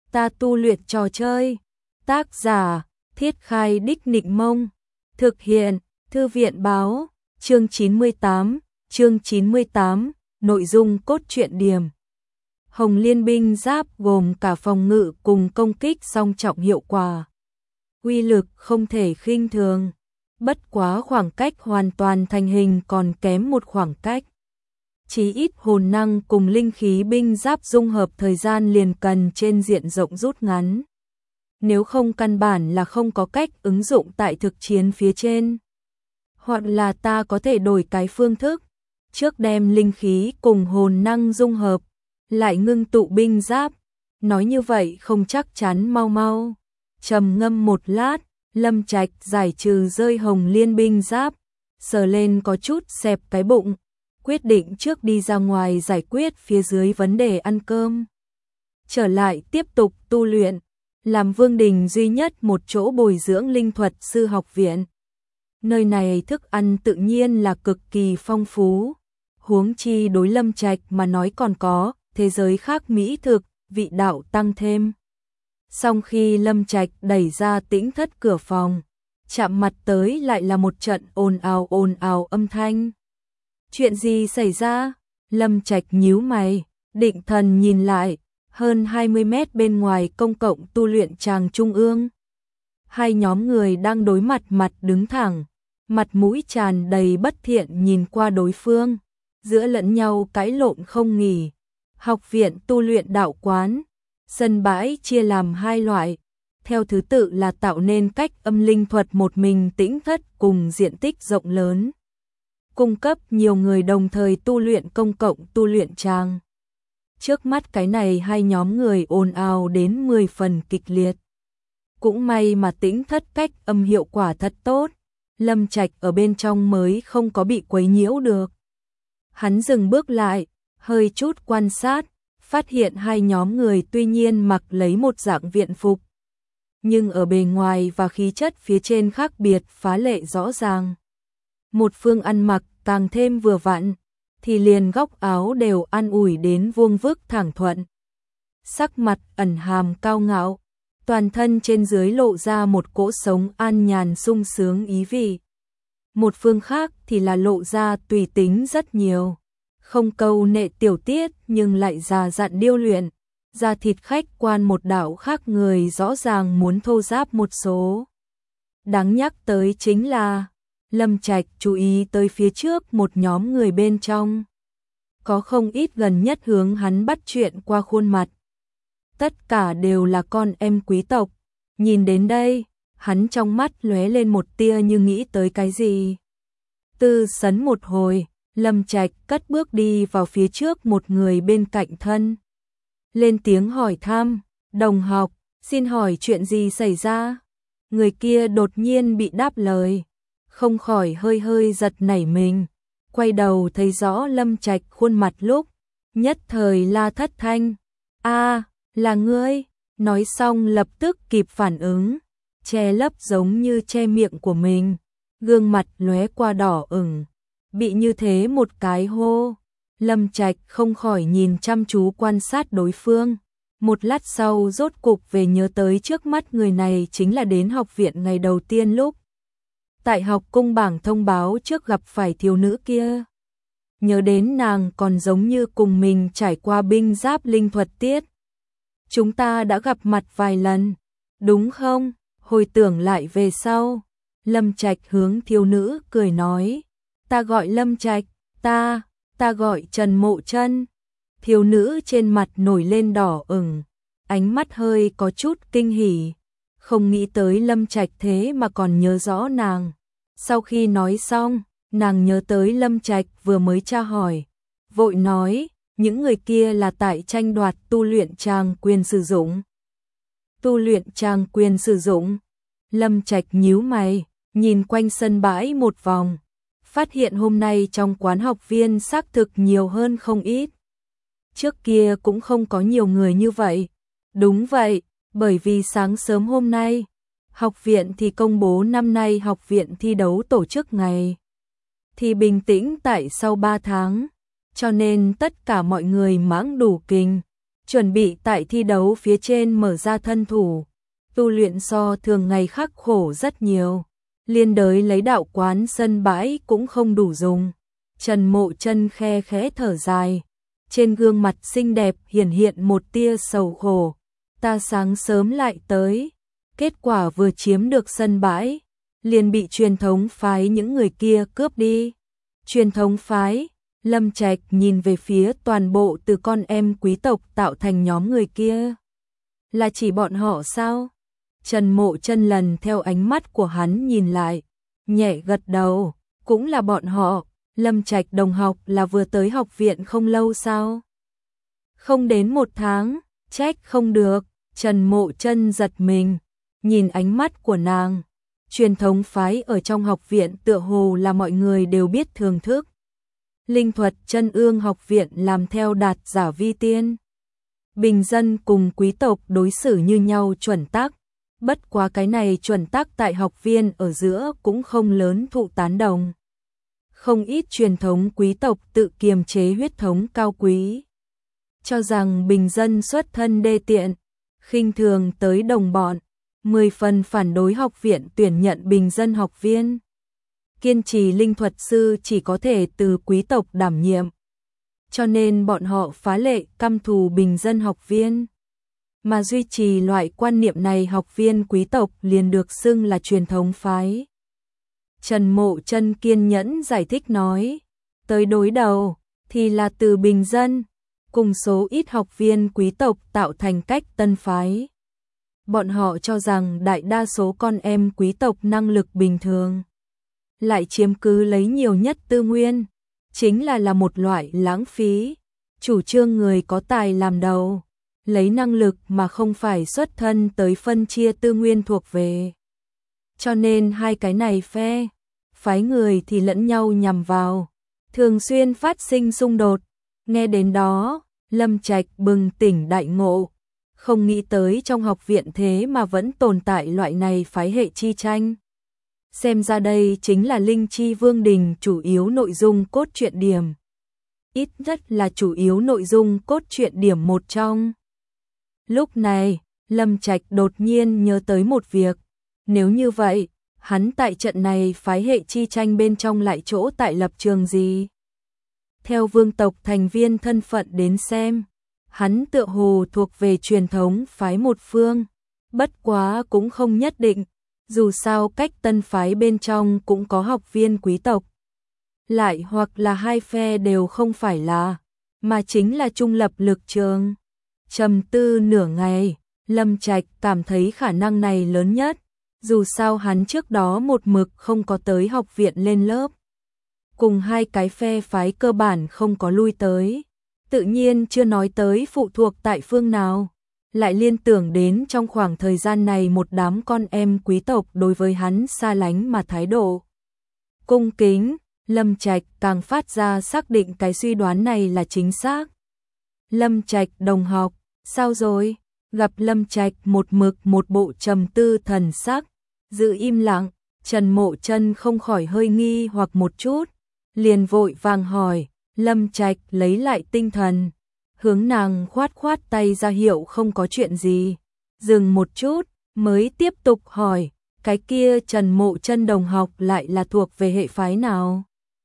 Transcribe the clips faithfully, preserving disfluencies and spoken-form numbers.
Ta tu luyện trò chơi. Tác giả: Thiết Khai Đích Nịnh Mông. Thực hiện: Thư viện báo. Chương chín mươi tám. Chương chín mươi tám. Nội dung cốt truyện điểm. Hồng Liên binh giáp gồm cả phòng ngự cùng công kích song trọng hiệu quả. Uy lực không thể khinh thường. Bất quá khoảng cách hoàn toàn thành hình còn kém một khoảng cách. Chí ít hồn năng cùng linh khí binh giáp dung hợp thời gian liền cần trên diện rộng rút ngắn. Nếu không căn bản là không có cách ứng dụng tại thực chiến phía trên. Hoặc là ta có thể đổi cái phương thức, trước đem linh khí cùng hồn năng dung hợp, lại ngưng tụ binh giáp. Nói như vậy không chắc chắn mau mau. Trầm ngâm một lát, Lâm Trạch giải trừ rơi Hồng Liên binh giáp, sờ lên có chút xẹp cái bụng, quyết định trước đi ra ngoài giải quyết phía dưới vấn đề ăn cơm. Trở lại tiếp tục tu luyện, làm Vương Đình duy nhất một chỗ bồi dưỡng linh thuật sư học viện. Nơi này thức ăn tự nhiên là cực kỳ phong phú, huống chi đối Lâm Trạch mà nói còn có thế giới khác mỹ thực, vị đạo tăng thêm. Song khi Lâm Trạch đẩy ra tĩnh thất cửa phòng, chạm mặt tới lại là một trận ồn ào ồn ào âm thanh. Chuyện gì xảy ra? Lâm Trạch nhíu mày, định thần nhìn lại, hơn hai mươi mét bên ngoài công cộng tu luyện tràng trung ương. Hai nhóm người đang đối mặt mặt đứng thẳng, mặt mũi tràn đầy bất thiện nhìn qua đối phương, giữa lẫn nhau cãi lộn không nghỉ. Học viện tu luyện đạo quán, sân bãi chia làm hai loại, theo thứ tự là tạo nên cách âm linh thuật một mình tĩnh thất cùng diện tích rộng lớn, cung cấp nhiều người đồng thời tu luyện công cộng tu luyện tràng. Trước mắt cái này hai nhóm người ồn ào đến mười phần kịch liệt. Cũng may mà tĩnh thất cách âm hiệu quả thật tốt, Lâm Trạch ở bên trong mới không có bị quấy nhiễu được. Hắn dừng bước lại, hơi chút quan sát, phát hiện hai nhóm người tuy nhiên mặc lấy một dạng viện phục, nhưng ở bề ngoài và khí chất phía trên khác biệt phá lệ rõ ràng. Một phương ăn mặc càng thêm vừa vặn, thì liền góc áo đều an ủi đến vuông vức thẳng thuận. Sắc mặt ẩn hàm cao ngạo, toàn thân trên dưới lộ ra một cỗ sống an nhàn sung sướng ý vị. Một phương khác thì là lộ ra tùy tính rất nhiều, không câu nệ tiểu tiết nhưng lại già dặn điêu luyện, da thịt khách quan một đạo khác người rõ ràng muốn thô ráp một số. Đáng nhắc tới chính là Lâm Trạch chú ý tới phía trước một nhóm người bên trong. Có không ít gần nhất hướng hắn bắt chuyện qua khuôn mặt. Tất cả đều là con em quý tộc. Nhìn đến đây, hắn trong mắt lóe lên một tia như nghĩ tới cái gì. Tư sấn một hồi, Lâm Trạch cất bước đi vào phía trước một người bên cạnh thân. Lên tiếng hỏi thăm, đồng học, xin hỏi chuyện gì xảy ra? Người kia đột nhiên bị đáp lời, không khỏi hơi hơi giật nảy mình, quay đầu thấy rõ Lâm Trạch khuôn mặt lúc, nhất thời la thất thanh. A, là ngươi, nói xong lập tức kịp phản ứng, che lấp giống như che miệng của mình, gương mặt lóe qua đỏ ửng. Bị như thế một cái hô, Lâm Trạch không khỏi nhìn chăm chú quan sát đối phương. Một lát sau rốt cục về nhớ tới trước mắt người này chính là đến học viện ngày đầu tiên lúc tại học cung bảng thông báo trước gặp phải thiếu nữ kia. Nhớ đến nàng còn giống như cùng mình trải qua binh giáp linh thuật tiết. Chúng ta đã gặp mặt vài lần, đúng không? Hồi tưởng lại về sau, Lâm Trạch hướng thiếu nữ cười nói, ta gọi Lâm Trạch, ta, ta gọi Trần Mộ Chân. Thiếu nữ trên mặt nổi lên đỏ ửng, ánh mắt hơi có chút kinh hỉ, không nghĩ tới Lâm Trạch thế mà còn nhớ rõ nàng. Sau khi nói xong, nàng nhớ tới Lâm Trạch vừa mới tra hỏi, vội nói, những người kia là tại tranh đoạt tu luyện tràng quyền sử dụng. Tu luyện tràng quyền sử dụng? Lâm Trạch nhíu mày, nhìn quanh sân bãi một vòng, phát hiện hôm nay trong quán học viên xác thực nhiều hơn không ít. Trước kia cũng không có nhiều người như vậy. Đúng vậy, bởi vì sáng sớm hôm nay, học viện thì công bố năm nay học viện thi đấu tổ chức ngày thì bình tĩnh tại sau ba tháng, cho nên tất cả mọi người mãng đủ kinh, chuẩn bị tại thi đấu phía trên mở ra thân thủ, tu luyện so thường ngày khắc khổ rất nhiều, liên đới lấy đạo quán sân bãi cũng không đủ dùng. Trần Mộ Chân khe khẽ thở dài, trên gương mặt xinh đẹp hiển hiện một tia sầu khổ. Ta sáng sớm lại tới, kết quả vừa chiếm được sân bãi, liền bị truyền thống phái những người kia cướp đi. Truyền thống phái, Lâm Trạch nhìn về phía toàn bộ từ con em quý tộc tạo thành nhóm người kia. Là chỉ bọn họ sao? Trần Mộ Chân lần theo ánh mắt của hắn nhìn lại, nhẹ gật đầu, cũng là bọn họ. Lâm Trạch đồng học là vừa tới học viện không lâu sao? Không đến một tháng, trách không được. Trần Mộ Chân giật mình, nhìn ánh mắt của nàng. Truyền thống phái ở trong học viện tựa hồ là mọi người đều biết thưởng thức. Linh thuật Chân Ương học viện làm theo đạt giả vi tiên. Bình dân cùng quý tộc đối xử như nhau chuẩn tắc. Bất quá cái này chuẩn tắc tại học viên ở giữa cũng không lớn thụ tán đồng. Không ít truyền thống quý tộc tự kiềm chế huyết thống cao quý, cho rằng bình dân xuất thân đê tiện, khinh thường tới đồng bọn, mười phần phản đối học viện tuyển nhận bình dân học viên. Kiên trì linh thuật sư chỉ có thể từ quý tộc đảm nhiệm, cho nên bọn họ phá lệ căm thù bình dân học viên. Mà duy trì loại quan niệm này học viên quý tộc liền được xưng là truyền thống phái. Trần Mộ Chân kiên nhẫn giải thích nói, tới đối đầu thì là từ bình dân, cùng số ít học viên quý tộc tạo thành cách tân phái. Bọn họ cho rằng đại đa số con em quý tộc năng lực bình thường, lại chiếm cứ lấy nhiều nhất tư nguyên, chính là là một loại lãng phí. Chủ trương người có tài làm đầu, lấy năng lực mà không phải xuất thân tới phân chia tư nguyên thuộc về. Cho nên hai cái này phe, phái người thì lẫn nhau nhằm vào, thường xuyên phát sinh xung đột. Nghe đến đó, Lâm Trạch bừng tỉnh đại ngộ, không nghĩ tới trong học viện thế mà vẫn tồn tại loại này phái hệ chi tranh. Xem ra đây chính là Linh Chi Vương Đình chủ yếu nội dung cốt truyện điểm. Ít nhất là chủ yếu nội dung cốt truyện điểm một trong. Lúc này, Lâm Trạch đột nhiên nhớ tới một việc. Nếu như vậy, hắn tại trận này phái hệ chi tranh bên trong lại chỗ tại lập trường gì? Theo vương tộc thành viên thân phận đến xem, hắn tựa hồ thuộc về truyền thống phái một phương. Bất quá cũng không nhất định, dù sao cách tân phái bên trong cũng có học viên quý tộc. Lại hoặc là hai phe đều không phải là, mà chính là trung lập lực trường. Trầm tư nửa ngày, Lâm Trạch cảm thấy khả năng này lớn nhất, dù sao hắn trước đó một mực không có tới học viện lên lớp. Cùng hai cái phe phái cơ bản không có lui tới, tự nhiên chưa nói tới phụ thuộc tại phương nào. Lại liên tưởng đến trong khoảng thời gian này một đám con em quý tộc đối với hắn xa lánh mà thái độ cung kính, Lâm Trạch càng phát ra xác định cái suy đoán này là chính xác. Lâm Trạch đồng học, sao rồi? Gặp Lâm Trạch một mực một bộ trầm tư thần sắc, giữ im lặng, Trần Mộ Chân không khỏi hơi nghi hoặc một chút, liền vội vàng hỏi. Lâm Trạch lấy lại tinh thần, hướng nàng khoát khoát tay ra hiệu không có chuyện gì, dừng một chút, mới tiếp tục hỏi, cái kia Trần Mộ Chân đồng học lại là thuộc về hệ phái nào?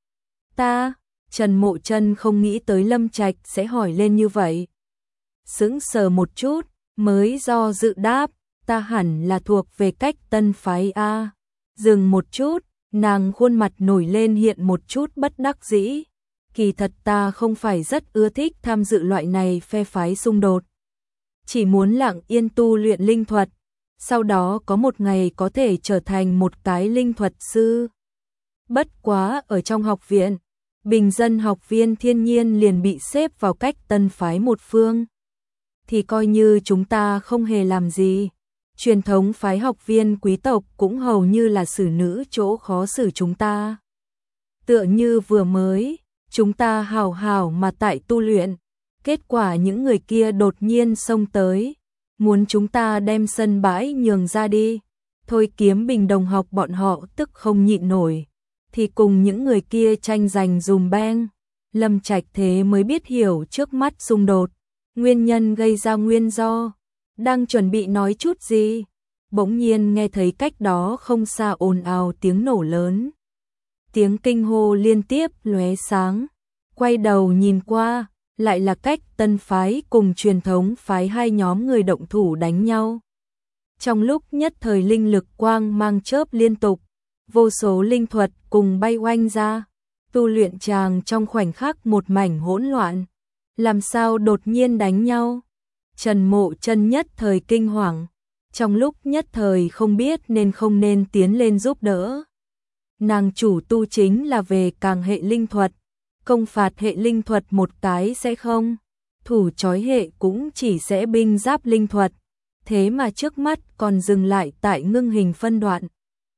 Ta, Trần Mộ Chân không nghĩ tới Lâm Trạch sẽ hỏi lên như vậy. Sững sờ một chút, mới do dự đáp, ta hẳn là thuộc về cách tân phái A. Dừng một chút, nàng khuôn mặt nổi lên hiện một chút bất đắc dĩ. Kỳ thật ta không phải rất ưa thích tham dự loại này phe phái xung đột. Chỉ muốn lặng yên tu luyện linh thuật, sau đó có một ngày có thể trở thành một cái linh thuật sư. Bất quá ở trong học viện, bình dân học viên thiên nhiên liền bị xếp vào cách tân phái một phương. Thì coi như chúng ta không hề làm gì, truyền thống phái học viên quý tộc cũng hầu như là xử nữ chỗ khó xử chúng ta. Tựa như vừa mới, chúng ta hào hào mà tại tu luyện, kết quả những người kia đột nhiên xông tới, muốn chúng ta đem sân bãi nhường ra đi. Thôi Kiếm Bình đồng học bọn họ tức không nhịn nổi, thì cùng những người kia tranh giành dùm beng. Lâm Trạch thế mới biết hiểu trước mắt xung đột, Nguyên nhân gây ra nguyên do, đang chuẩn bị nói chút gì, bỗng nhiên nghe thấy cách đó không xa ồn ào tiếng nổ lớn. Tiếng kinh hô liên tiếp lóe sáng, quay đầu nhìn qua, lại là cách tân phái cùng truyền thống phái hai nhóm người động thủ đánh nhau. Trong lúc nhất thời linh lực quang mang chớp liên tục, vô số linh thuật cùng bay oanh ra, tu luyện tràng trong khoảnh khắc một mảnh hỗn loạn. Làm sao đột nhiên đánh nhau? Trần Mộ Chân nhất thời kinh hoàng, trong lúc nhất thời không biết nên không nên tiến lên giúp đỡ. Nàng chủ tu chính là về càng hệ linh thuật, công phạt hệ linh thuật một cái sẽ không, thủ chói hệ cũng chỉ sẽ binh giáp linh thuật, thế mà trước mắt còn dừng lại tại ngưng hình phân đoạn.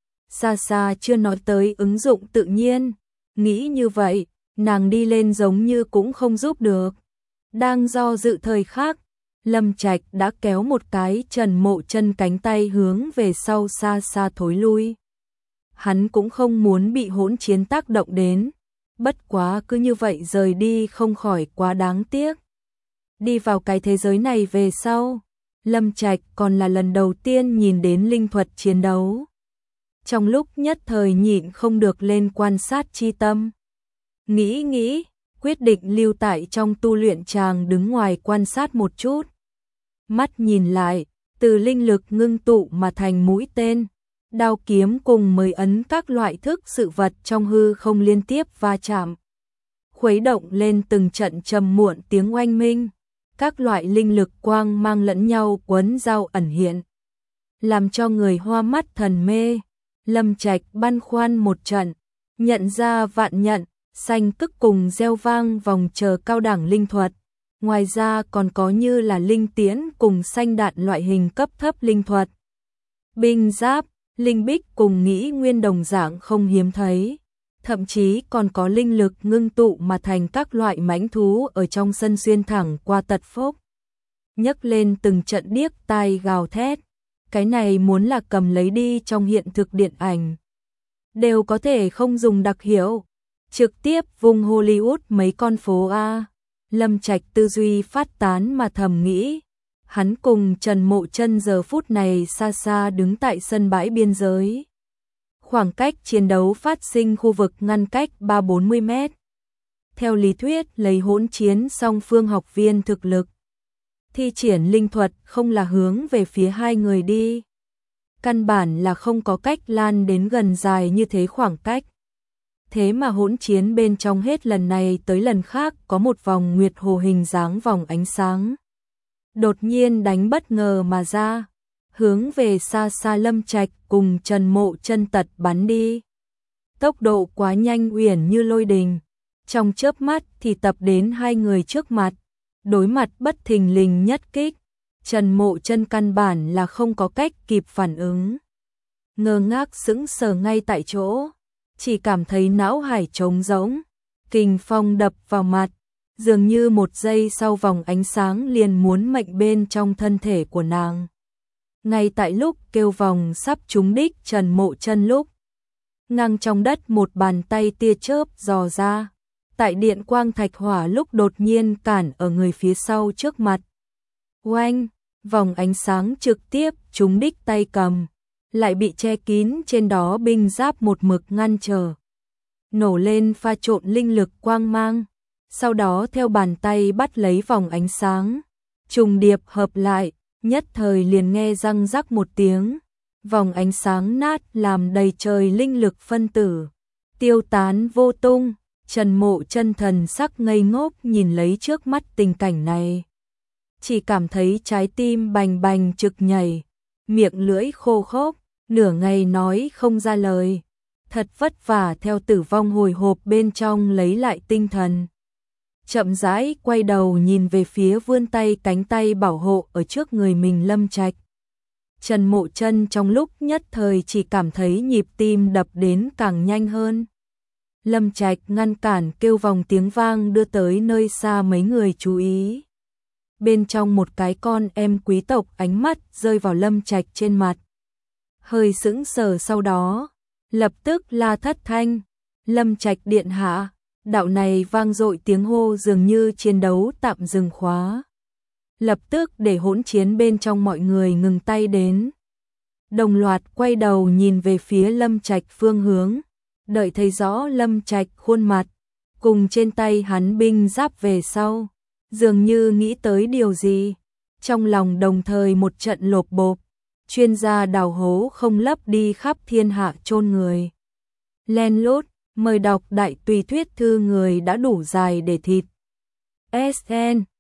Xa xa chưa nói tới ứng dụng tự nhiên, nghĩ như vậy, nàng đi lên giống như cũng không giúp được. Đang do dự thời khắc, Lâm Trạch đã kéo một cái Trần Mộ Chân cánh tay hướng về sau xa xa thối lui. Hắn cũng không muốn bị hỗn chiến tác động đến, bất quá cứ như vậy rời đi không khỏi quá đáng tiếc. Đi vào cái thế giới này về sau, Lâm Trạch còn là lần đầu tiên nhìn đến linh thuật chiến đấu. Trong lúc nhất thời nhịn không được lên quan sát chi tâm. Nghĩ nghĩ, quyết định lưu tại trong tu luyện tràng đứng ngoài quan sát một chút. Mắt nhìn lại, từ linh lực ngưng tụ mà thành mũi tên, đao kiếm cùng mười ấn các loại thức sự vật trong hư không liên tiếp va chạm. Khuấy động lên từng trận trầm muộn tiếng oanh minh, các loại linh lực quang mang lẫn nhau quấn giao ẩn hiện. Làm cho người hoa mắt thần mê, Lâm Trạch băn khoăn một trận, nhận ra vạn nhận, xanh cức cùng gieo vang vòng chờ cao đẳng linh thuật. Ngoài ra còn có như là linh tiễn cùng xanh đạn loại hình cấp thấp linh thuật. Binh giáp, linh bích cùng nghĩ nguyên đồng dạng không hiếm thấy. Thậm chí còn có linh lực ngưng tụ mà thành các loại mãnh thú ở trong sân xuyên thẳng qua tật phốc. Nhấc lên từng trận điếc tai gào thét. Cái này muốn là cầm lấy đi trong hiện thực điện ảnh. Đều có thể không dùng đặc hiệu. Trực tiếp vùng Hollywood mấy con phố A. Lâm Trạch tư duy phát tán mà thầm nghĩ. Hắn cùng Trần Mộ Chân giờ phút này xa xa đứng tại sân bãi biên giới. Khoảng cách chiến đấu phát sinh khu vực ngăn cách ba bốn mươi mét. Theo lý thuyết lấy hỗn chiến song phương học viên thực lực. Thi triển linh thuật không là hướng về phía hai người đi. Căn bản là không có cách lan đến gần dài như thế khoảng cách. Thế mà hỗn chiến bên trong hết lần này tới lần khác có một vòng nguyệt hồ hình dáng vòng ánh sáng. Đột nhiên đánh bất ngờ mà ra, hướng về xa xa Lâm Trạch cùng Trần Mộ Chân tật bắn đi. Tốc độ quá nhanh uyển như lôi đình, trong chớp mắt thì tập đến hai người trước mặt, đối mặt bất thình lình nhất kích. Trần Mộ Chân căn bản là không có cách kịp phản ứng. Ngơ ngác sững sờ ngay tại chỗ. Chỉ cảm thấy não hải trống rỗng, kình phong đập vào mặt, dường như một giây sau vòng ánh sáng liền muốn mệnh bên trong thân thể của nàng. Ngay tại lúc kêu vòng sắp trúng đích Trần Mộ Chân lúc, ngang trong đất một bàn tay tia chớp dò ra, tại điện quang thạch hỏa lúc đột nhiên cản ở người phía sau trước mặt. Oanh, vòng ánh sáng trực tiếp trúng đích tay cầm. Lại bị che kín trên đó binh giáp một mực ngăn trở. Nổ lên pha trộn linh lực quang mang, sau đó theo bàn tay bắt lấy vòng ánh sáng, trùng điệp hợp lại, nhất thời liền nghe răng rắc một tiếng, vòng ánh sáng nát làm đầy trời linh lực phân tử, tiêu tán vô tung. Trần Mộ Chân thần sắc ngây ngốc nhìn lấy trước mắt tình cảnh này, chỉ cảm thấy trái tim bành bành trực nhảy, miệng lưỡi khô khốc, nửa ngày nói không ra lời, thật vất vả theo tử vong hồi hộp bên trong lấy lại tinh thần. Chậm rãi quay đầu nhìn về phía vươn tay cánh tay bảo hộ ở trước người mình Lâm Trạch. Trần Mộ Chân trong lúc nhất thời chỉ cảm thấy nhịp tim đập đến càng nhanh hơn. Lâm Trạch ngăn cản kêu vòng tiếng vang đưa tới nơi xa mấy người chú ý. Bên trong một cái con em quý tộc ánh mắt rơi vào Lâm Trạch trên mặt. Hơi sững sờ sau đó, lập tức la thất thanh, Lâm Trạch điện hạ, đạo này vang dội tiếng hô dường như chiến đấu tạm dừng khóa. lập tức để hỗn chiến bên trong mọi người ngừng tay đến. Đồng loạt quay đầu nhìn về phía Lâm Trạch phương hướng, đợi thấy rõ Lâm Trạch khuôn mặt, cùng trên tay hắn binh giáp về sau, dường như nghĩ tới điều gì, trong lòng đồng thời một trận lột bộp, chuyên gia đào hố không lấp đi khắp thiên hạ chôn người. Len lút, mời đọc đại tùy thuyết thư người đã đủ dài để thịt. ét en